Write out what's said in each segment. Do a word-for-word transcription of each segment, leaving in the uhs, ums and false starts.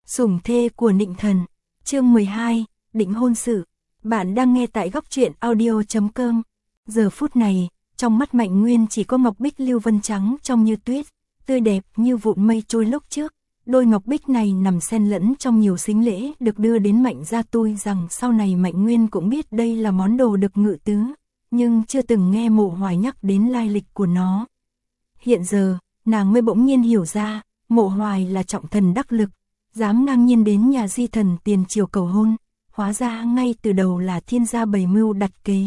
Sủng thê của Nịnh Thần, chương mười hai, định hôn sự. Bạn đang nghe tại góc truyện audio chấm com. Giờ phút này, trong mắt Mạnh Nguyên chỉ có ngọc bích lưu vân trắng trong như tuyết, tươi đẹp như vụn mây trôi lúc trước. Đôi ngọc bích này nằm xen lẫn trong nhiều sính lễ được đưa đến Mạnh gia. Tôi rằng sau này Mạnh Nguyên cũng biết đây là món đồ được ngự tứ, nhưng chưa từng nghe Mộ Hoài nhắc đến lai lịch của nó. Hiện giờ, nàng mới bỗng nhiên hiểu ra, Mộ Hoài là trọng thần đắc lực, dám ngang nhiên đến nhà di thần tiền triều cầu hôn, hóa ra ngay từ đầu là thiên gia bày mưu đặt kế.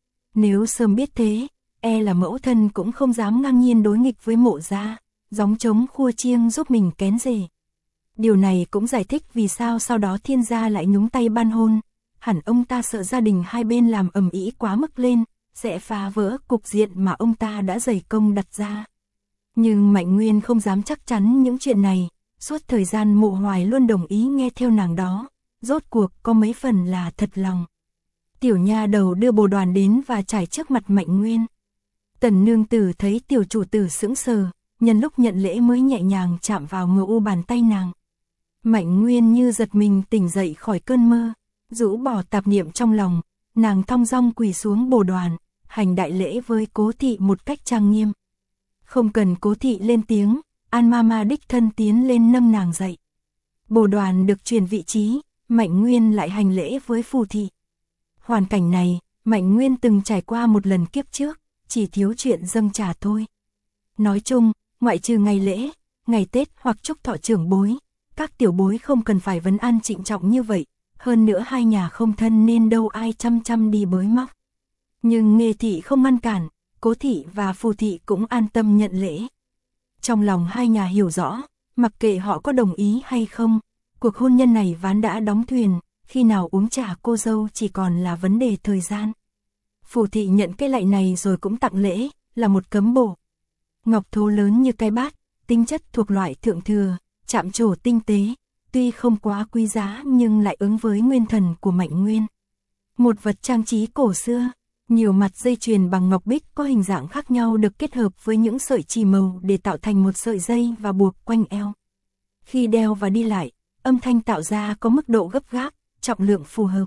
Nếu sớm biết thế, e là mẫu thân cũng không dám ngang nhiên đối nghịch với Mộ gia, gióng trống khua chiêng giúp mình kén rể. Điều này cũng giải thích vì sao sau đó thiên gia lại nhúng tay ban hôn, hẳn ông ta sợ gia đình hai bên làm ầm ĩ quá mức lên, sẽ phá vỡ cục diện mà ông ta đã dày công đặt ra. Nhưng Mạnh Nguyên không dám chắc chắn những chuyện này, suốt thời gian Mộ Hoài luôn đồng ý nghe theo nàng đó, rốt cuộc có mấy phần là thật lòng. Tiểu nha đầu đưa bồ đoàn đến và trải trước mặt Mạnh Nguyên. Tần nương tử thấy tiểu chủ tử sững sờ, nhân lúc nhận lễ mới nhẹ nhàng chạm vào ngờ u bàn tay nàng. Mạnh Nguyên như giật mình tỉnh dậy khỏi cơn mơ, rũ bỏ tạp niệm trong lòng, nàng thong dong quỳ xuống bồ đoàn, hành đại lễ với Cố thị một cách trang nghiêm. Không cần Cố thị lên tiếng, An Mama đích thân tiến lên nâng nàng dậy. Bồ đoàn được chuyển vị trí, Mạnh Nguyên lại hành lễ với Phù thị. Hoàn cảnh này, Mạnh Nguyên từng trải qua một lần kiếp trước, chỉ thiếu chuyện dâng trà thôi. Nói chung, ngoại trừ ngày lễ, ngày Tết hoặc chúc thọ trưởng bối, các tiểu bối không cần phải vấn an trịnh trọng như vậy, hơn nữa hai nhà không thân nên đâu ai chăm chăm đi bới móc. Nhưng Nghê thị không ngăn cản, Cố thị và Phù thị cũng an tâm nhận lễ. Trong lòng hai nhà hiểu rõ, mặc kệ họ có đồng ý hay không, cuộc hôn nhân này ván đã đóng thuyền, khi nào uống trà cô dâu chỉ còn là vấn đề thời gian. Phù thị nhận cái lạy này rồi cũng tặng lễ, là một cấm bổ. Ngọc thố lớn như cái bát, tinh chất thuộc loại thượng thừa, chạm trổ tinh tế, tuy không quá quý giá nhưng lại ứng với nguyên thần của Mạnh Nguyên. Một vật trang trí cổ xưa, nhiều mặt dây chuyền bằng ngọc bích có hình dạng khác nhau được kết hợp với những sợi chì màu để tạo thành một sợi dây và buộc quanh eo. Khi đeo và đi lại, âm thanh tạo ra có mức độ gấp gáp, trọng lượng phù hợp.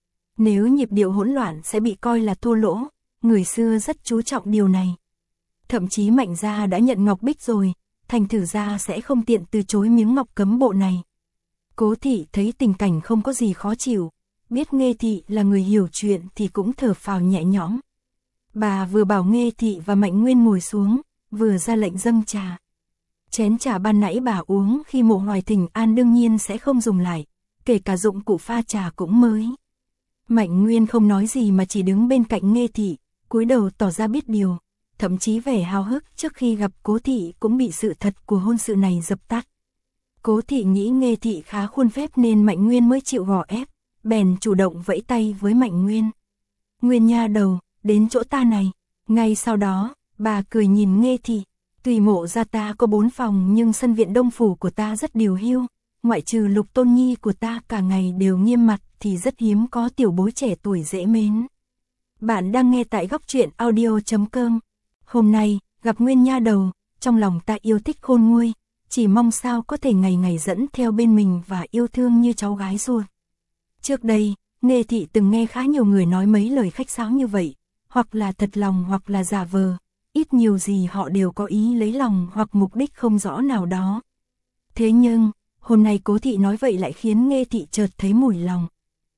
Nếu nhịp điệu hỗn loạn sẽ bị coi là thua lỗ, người xưa rất chú trọng điều này. Thậm chí Mạnh gia đã nhận ngọc bích rồi, thành thử gia sẽ không tiện từ chối miếng ngọc cấm bộ này. Cố thị thấy tình cảnh không có gì khó chịu, biết Nghê thị là người hiểu chuyện thì cũng thở phào nhẹ nhõm. Bà vừa bảo Nghê thị và Mạnh Nguyên ngồi xuống, vừa ra lệnh dâng trà. Chén trà ban nãy bà uống khi Mộ Hoài thỉnh an đương nhiên sẽ không dùng lại, kể cả dụng cụ pha trà cũng mới. Mạnh Nguyên không nói gì mà chỉ đứng bên cạnh Nghê thị, cúi đầu tỏ ra biết điều, thậm chí vẻ háo hức trước khi gặp Cố thị cũng bị sự thật của hôn sự này dập tắt. Cố thị nghĩ Nghê thị khá khuôn phép nên Mạnh Nguyên mới chịu gò ép, bèn chủ động vẫy tay với Mạnh Nguyên. Nguyên nha đầu, đến chỗ ta này. Ngay sau đó, bà cười nhìn Nghê thị, tùy Mộ gia ta có bốn phòng nhưng sân viện đông phủ của ta rất điều hưu, ngoại trừ Lục Tôn nhi của ta cả ngày đều nghiêm mặt thì rất hiếm có tiểu bối trẻ tuổi dễ mến. Bạn đang nghe tại góc truyện audio chấm com. Hôm nay, gặp Nguyên nha đầu, trong lòng ta yêu thích khôn nguôi, chỉ mong sao có thể ngày ngày dẫn theo bên mình và yêu thương như cháu gái ruột. Trước đây, Nghê thị từng nghe khá nhiều người nói mấy lời khách sáo như vậy, hoặc là thật lòng hoặc là giả vờ, ít nhiều gì họ đều có ý lấy lòng hoặc mục đích không rõ nào đó. Thế nhưng, hôm nay Cố thị nói vậy lại khiến Nghê thị chợt thấy mùi lòng.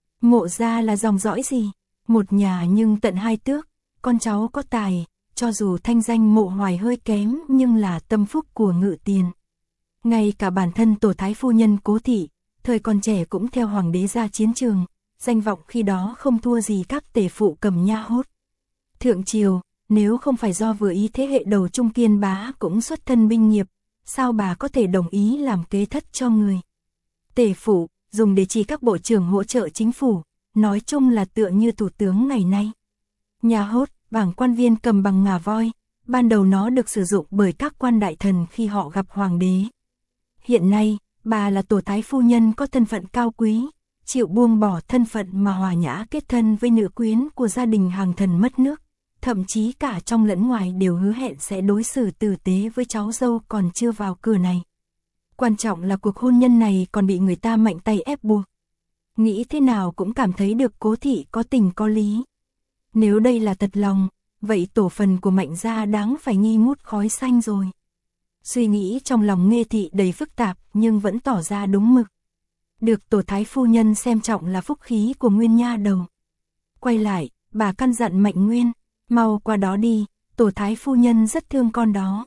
Mộ gia là dòng dõi gì? Một nhà nhưng tận hai tước, con cháu có tài, cho dù thanh danh Mộ Hoài hơi kém nhưng là tâm phúc của Ngự Tiền. Ngay cả bản thân tổ thái phu nhân Cố thị, thời còn trẻ cũng theo hoàng đế ra chiến trường, danh vọng khi đó không thua gì các tể phụ cầm nha hốt. Thượng triều, nếu không phải do vừa ý thế hệ đầu Trung Kiên bá cũng xuất thân binh nghiệp, sao bà có thể đồng ý làm kế thất cho người? Tể phụ, dùng để chỉ các bộ trưởng hỗ trợ chính phủ, nói chung là tựa như thủ tướng ngày nay. Nha hốt, bảng quan viên cầm bằng ngà voi, ban đầu nó được sử dụng bởi các quan đại thần khi họ gặp hoàng đế. Hiện nay, bà là tổ thái phu nhân có thân phận cao quý, chịu buông bỏ thân phận mà hòa nhã kết thân với nữ quyến của gia đình hàng thần mất nước, thậm chí cả trong lẫn ngoài đều hứa hẹn sẽ đối xử tử tế với cháu dâu còn chưa vào cửa này. Quan trọng là cuộc hôn nhân này còn bị người ta mạnh tay ép buộc. Nghĩ thế nào cũng cảm thấy được Cố thị có tình có lý. Nếu đây là thật lòng, vậy tổ phần của Mạnh gia đáng phải nghi ngút khói xanh rồi. Suy nghĩ trong lòng Nghê thị đầy phức tạp nhưng vẫn tỏ ra đúng mực. Được tổ thái phu nhân xem trọng là phúc khí của Nguyên nha đầu. Quay lại, bà căn dặn Mạnh Nguyên, mau qua đó đi, tổ thái phu nhân rất thương con đó.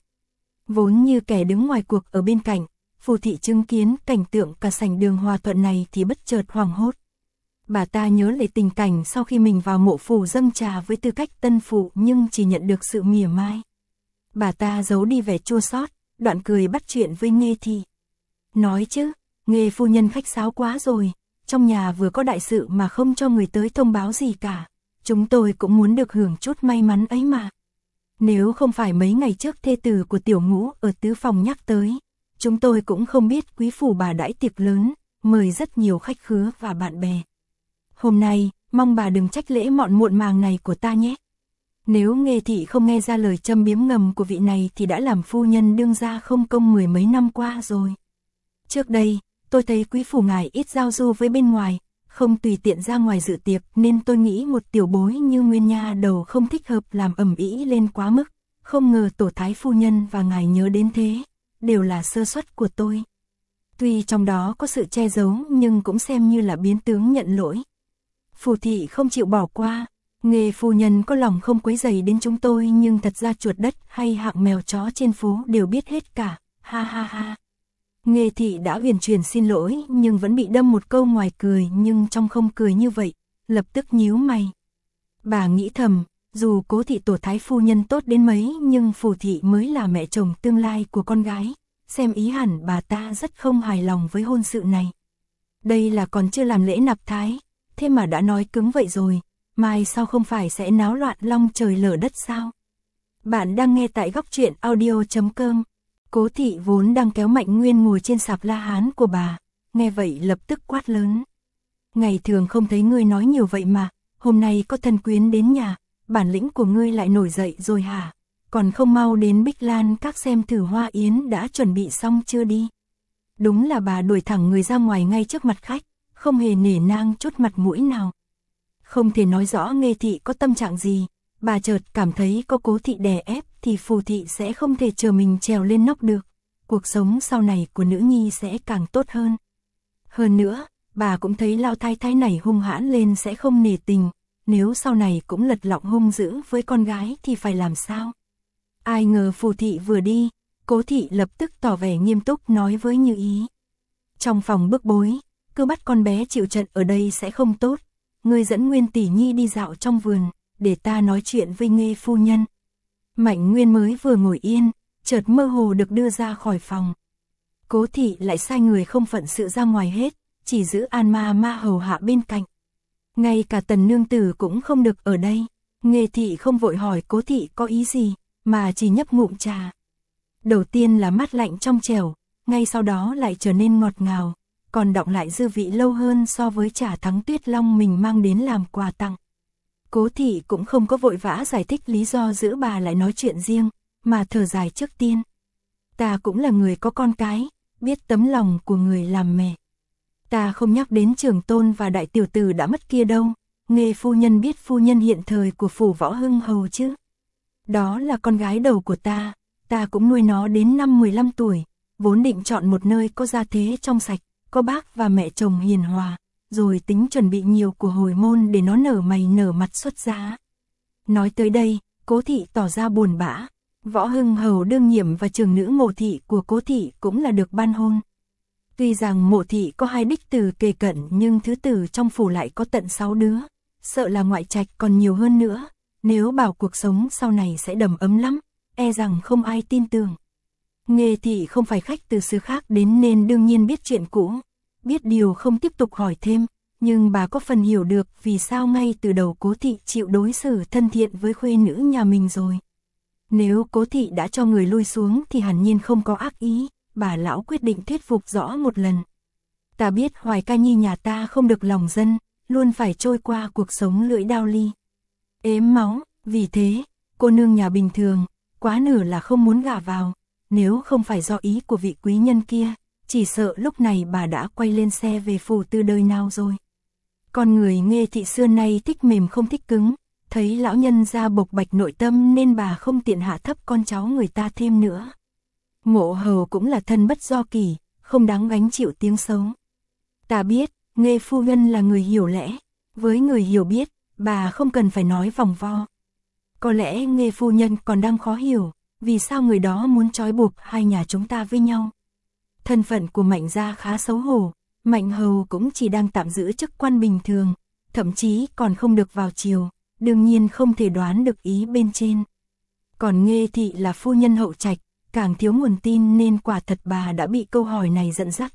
Vốn như kẻ đứng ngoài cuộc ở bên cạnh, Phù thị chứng kiến cảnh tượng cả sảnh đường hòa thuận này thì bất chợt hoảng hốt. Bà ta nhớ lại tình cảnh sau khi mình vào mộ phủ dâng trà với tư cách tân phụ nhưng chỉ nhận được sự mỉa mai. Bà ta giấu đi vẻ chua xót, đoạn cười bắt chuyện với Nghê thị. Nói chứ, Nghê phu nhân khách sáo quá rồi, trong nhà vừa có đại sự mà không cho người tới thông báo gì cả. Chúng tôi cũng muốn được hưởng chút may mắn ấy mà. Nếu không phải mấy ngày trước thê tử của tiểu ngũ ở tứ phòng nhắc tới, chúng tôi cũng không biết quý phủ bà đãi tiệc lớn, mời rất nhiều khách khứa và bạn bè. Hôm nay, mong bà đừng trách lễ mọn muộn màng này của ta nhé. Nếu Nghê thị không nghe ra lời châm biếm ngầm của vị này thì đã làm phu nhân đương gia không công mười mấy năm qua rồi. Trước đây, tôi thấy quý phủ ngài ít giao du với bên ngoài, không tùy tiện ra ngoài dự tiệc nên tôi nghĩ một tiểu bối như Nguyên nha đầu không thích hợp làm ầm ĩ lên quá mức. Không ngờ tổ thái phu nhân và ngài nhớ đến thế, đều là sơ suất của tôi. Tuy trong đó có sự che giấu nhưng cũng xem như là biến tướng nhận lỗi. Phù thị không chịu bỏ qua, Nghê phu nhân có lòng không quấy rầy đến chúng tôi nhưng thật ra chuột đất hay hạng mèo chó trên phố đều biết hết cả, ha ha ha. Nghê thị đã huyền truyền xin lỗi nhưng vẫn bị đâm một câu ngoài cười nhưng trong không cười như vậy, lập tức nhíu mày. Bà nghĩ thầm, dù Cố thị tổ thái phu nhân tốt đến mấy nhưng Phù thị mới là mẹ chồng tương lai của con gái, xem ý hẳn bà ta rất không hài lòng với hôn sự này. Đây là còn chưa làm lễ nạp thái, thế mà đã nói cứng vậy rồi, mai sau không phải sẽ náo loạn long trời lở đất sao? Bạn đang nghe tại góc truyện audio chấm com. Cố thị vốn đang kéo Mạnh Nguyên ngồi trên sạp la hán của bà, nghe vậy lập tức quát lớn. Ngày thường không thấy ngươi nói nhiều vậy mà, hôm nay có thân quyến đến nhà, bản lĩnh của ngươi lại nổi dậy rồi hả? Còn không mau đến Bích Lan các xem thử hoa yến đã chuẩn bị xong chưa đi? Đúng là bà đuổi thẳng người ra ngoài ngay trước mặt khách, không hề nể nang chút mặt mũi nào. Không thể nói rõ Nghê thị có tâm trạng gì, bà chợt cảm thấy có Cố thị đè ép thì Phù thị sẽ không thể chờ mình trèo lên nóc được. Cuộc sống sau này của nữ nhi sẽ càng tốt hơn. Hơn nữa, bà cũng thấy lão thái thái này hung hãn lên sẽ không nể tình, nếu sau này cũng lật lọng hung dữ với con gái thì phải làm sao? Ai ngờ Phù thị vừa đi, Cố thị lập tức tỏ vẻ nghiêm túc nói với Như Ý. Trong phòng bức bối, cứ bắt con bé chịu trận ở đây sẽ không tốt. Ngươi dẫn Nguyên tỷ nhi đi dạo trong vườn, để ta nói chuyện với Nghê phu nhân. Mạnh Nguyên mới vừa ngồi yên, chợt mơ hồ được đưa ra khỏi phòng. Cố thị lại sai người không phận sự ra ngoài hết, chỉ giữ An ma ma hầu hạ bên cạnh. Ngay cả Tần nương tử cũng không được ở đây. Nghê thị không vội hỏi Cố thị có ý gì, mà chỉ nhấp ngụm trà. Đầu tiên là mát lạnh trong trẻo, ngay sau đó lại trở nên ngọt ngào, còn đọng lại dư vị lâu hơn so với trà Thắng Tuyết Long mình mang đến làm quà tặng. Cố thị cũng không có vội vã giải thích lý do giữ bà lại nói chuyện riêng, mà thở dài trước tiên. Ta cũng là người có con cái, biết tấm lòng của người làm mẹ. Ta không nhắc đến Trường Tôn và đại tiểu tử đã mất kia đâu, Nghê phu nhân biết phu nhân hiện thời của phủ Võ Hưng Hầu chứ. Đó là con gái đầu của ta, ta cũng nuôi nó đến năm mười lăm tuổi, vốn định chọn một nơi có gia thế trong sạch, có bác và mẹ chồng hiền hòa, rồi tính chuẩn bị nhiều của hồi môn để nó nở mày nở mặt xuất giá. Nói tới đây, Cố thị tỏ ra buồn bã. Võ Hưng Hầu đương nhiệm và trưởng nữ Mộ thị của Cố thị cũng là được ban hôn. Tuy rằng Mộ thị có hai đích tử kề cận nhưng thứ tử trong phủ lại có tận sáu đứa, sợ là ngoại trạch còn nhiều hơn nữa. Nếu bảo cuộc sống sau này sẽ đầm ấm lắm, e rằng không ai tin tưởng. Nghê thị không phải khách từ xứ khác đến nên đương nhiên biết chuyện cũ, biết điều không tiếp tục hỏi thêm, nhưng bà có phần hiểu được vì sao ngay từ đầu Cố thị chịu đối xử thân thiện với khuê nữ nhà mình rồi. Nếu Cố thị đã cho người lui xuống thì hẳn nhiên không có ác ý, bà lão quyết định thuyết phục rõ một lần. Ta biết Hoài Ca Nhi nhà ta không được lòng dân, luôn phải trôi qua cuộc sống lưỡi đao ly ếm máu, vì thế, cô nương nhà bình thường, quá nửa là không muốn gả vào, nếu không phải do ý của vị quý nhân kia, chỉ sợ lúc này bà đã quay lên xe về phủ từ đời nào rồi. Con người Nghê thị xưa nay thích mềm không thích cứng, thấy lão nhân ra bộc bạch nội tâm nên bà không tiện hạ thấp con cháu người ta thêm nữa. Ngộ hầu cũng là thân bất do kỷ, không đáng gánh chịu tiếng xấu. Ta biết, Nghê phu nhân là người hiểu lẽ, với người hiểu biết, bà không cần phải nói vòng vo. Có lẽ Nghê phu nhân còn đang khó hiểu, vì sao người đó muốn trói buộc hai nhà chúng ta với nhau. Thân phận của Mạnh gia khá xấu hổ, Mạnh hầu cũng chỉ đang tạm giữ chức quan bình thường, thậm chí còn không được vào triều, đương nhiên không thể đoán được ý bên trên. Còn Nghê thị là phu nhân hậu trạch, càng thiếu nguồn tin nên quả thật bà đã bị câu hỏi này dẫn dắt.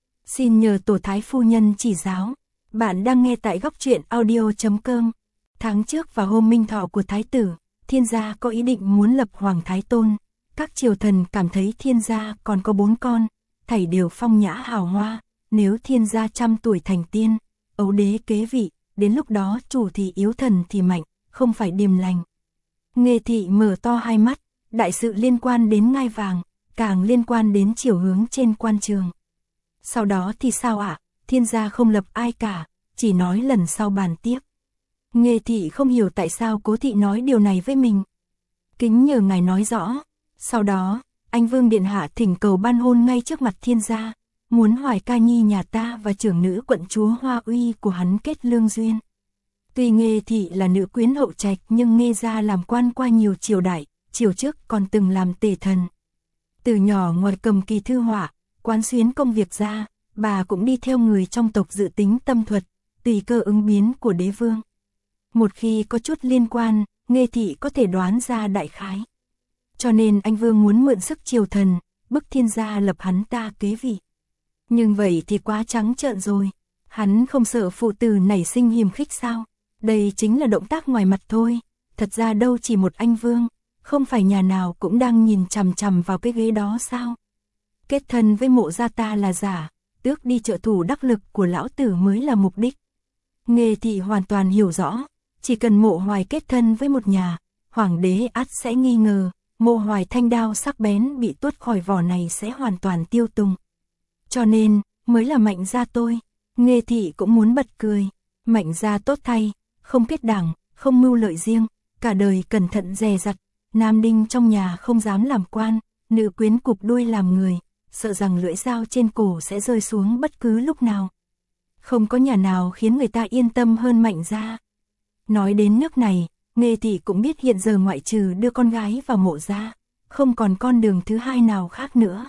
Xin nhờ tổ thái phu nhân chỉ giáo. Bạn đang nghe tại góc truyện audio chấm com. Tháng trước vào hôm minh thọ của thái tử, Thiên gia có ý định muốn lập hoàng thái tôn. Các triều thần cảm thấy Thiên gia còn có bốn con, thảy đều phong nhã hào hoa. Nếu Thiên gia trăm tuổi thành tiên, ấu đế kế vị, đến lúc đó chủ thì yếu thần thì mạnh, không phải điềm lành. Nghê thị mở to hai mắt, đại sự liên quan đến ngai vàng, càng liên quan đến chiều hướng trên quan trường. Sau đó thì sao ạ? À? Thiên gia không lập ai cả, chỉ nói lần sau bàn tiếp. Nghê thị không hiểu tại sao Cố thị nói điều này với mình. Kính nhờ ngài nói rõ. Sau đó, anh Vương điện hạ thỉnh cầu ban hôn ngay trước mặt Thiên gia, muốn Hoài Ca nhi nhà ta và trưởng nữ quận chúa Hoa Uy của hắn kết lương duyên. Tuy Nghê thị là nữ quyến hậu trạch nhưng Nghê gia làm quan qua nhiều triều đại, triều trước còn từng làm tể thần. Từ nhỏ ngoài cầm kỳ thư họa, quán xuyến công việc ra, bà cũng đi theo người trong tộc dự tính tâm thuật, tùy cơ ứng biến của đế vương. Một khi có chút liên quan, Nghê thị có thể đoán ra đại khái. Cho nên anh Vương muốn mượn sức triều thần, bức Thiên gia lập hắn ta kế vị. Nhưng vậy thì quá trắng trợn rồi. Hắn không sợ phụ tử nảy sinh hiềm khích sao? Đây chính là động tác ngoài mặt thôi. Thật ra đâu chỉ một anh Vương, không phải nhà nào cũng đang nhìn chằm chằm vào cái ghế đó sao? Kết thân với Mộ gia ta là giả, tước đi trợ thủ đắc lực của lão tử mới là mục đích. Nghê thị hoàn toàn hiểu rõ, chỉ cần Mộ Hoài kết thân với một nhà, hoàng đế ắt sẽ nghi ngờ, Mộ Hoài thanh đao sắc bén bị tuốt khỏi vỏ này sẽ hoàn toàn tiêu tùng. Cho nên, mới là Mạnh gia tôi. Nghê thị cũng muốn bật cười. Mạnh gia tốt thay, không kết đảng, không mưu lợi riêng, cả đời cẩn thận dè dặt. Nam đinh trong nhà không dám làm quan, nữ quyến cụp đuôi làm người, sợ rằng lưỡi dao trên cổ sẽ rơi xuống bất cứ lúc nào. Không có nhà nào khiến người ta yên tâm hơn Mạnh gia. Nói đến nước này, Nghê thị cũng biết hiện giờ ngoại trừ đưa con gái vào Mộ gia, không còn con đường thứ hai nào khác nữa.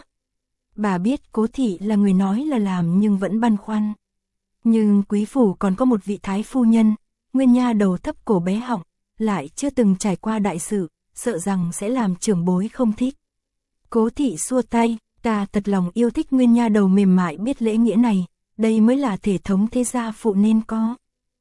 Bà biết Cố thị là người nói là làm nhưng vẫn băn khoăn. Nhưng quý phủ còn có một vị thái phu nhân, nguyên nha đầu thấp cổ bé họng, lại chưa từng trải qua đại sự, sợ rằng sẽ làm trưởng bối không thích. Cố thị xua tay, ta thật lòng yêu thích nguyên nha đầu mềm mại biết lễ nghĩa này, đây mới là thể thống thế gia phụ nên có.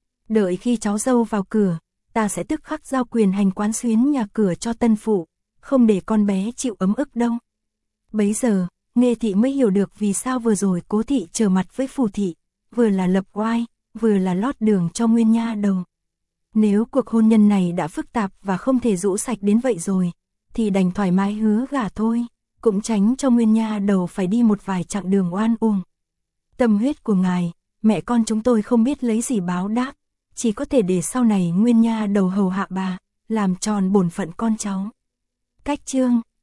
Đợi khi cháu dâu vào cửa, ta sẽ tức khắc giao quyền hành quán xuyến nhà cửa cho tân phụ, không để con bé chịu ấm ức đâu. Bấy giờ, Nghê thị mới hiểu được vì sao vừa rồi Cố thị trở mặt với Phù thị, vừa là lập oai, vừa là lót đường cho nguyên nha đầu. Nếu cuộc hôn nhân này đã phức tạp và không thể rũ sạch đến vậy rồi, thì đành thoải mái hứa gả thôi, cũng tránh cho nguyên nha đầu phải đi một vài chặng đường oan uổng. Tâm huyết của ngài, mẹ con chúng tôi không biết lấy gì báo đáp, chỉ có thể để sau này nguyên nha đầu hầu hạ bà, làm tròn bổn phận con cháu. Cách chương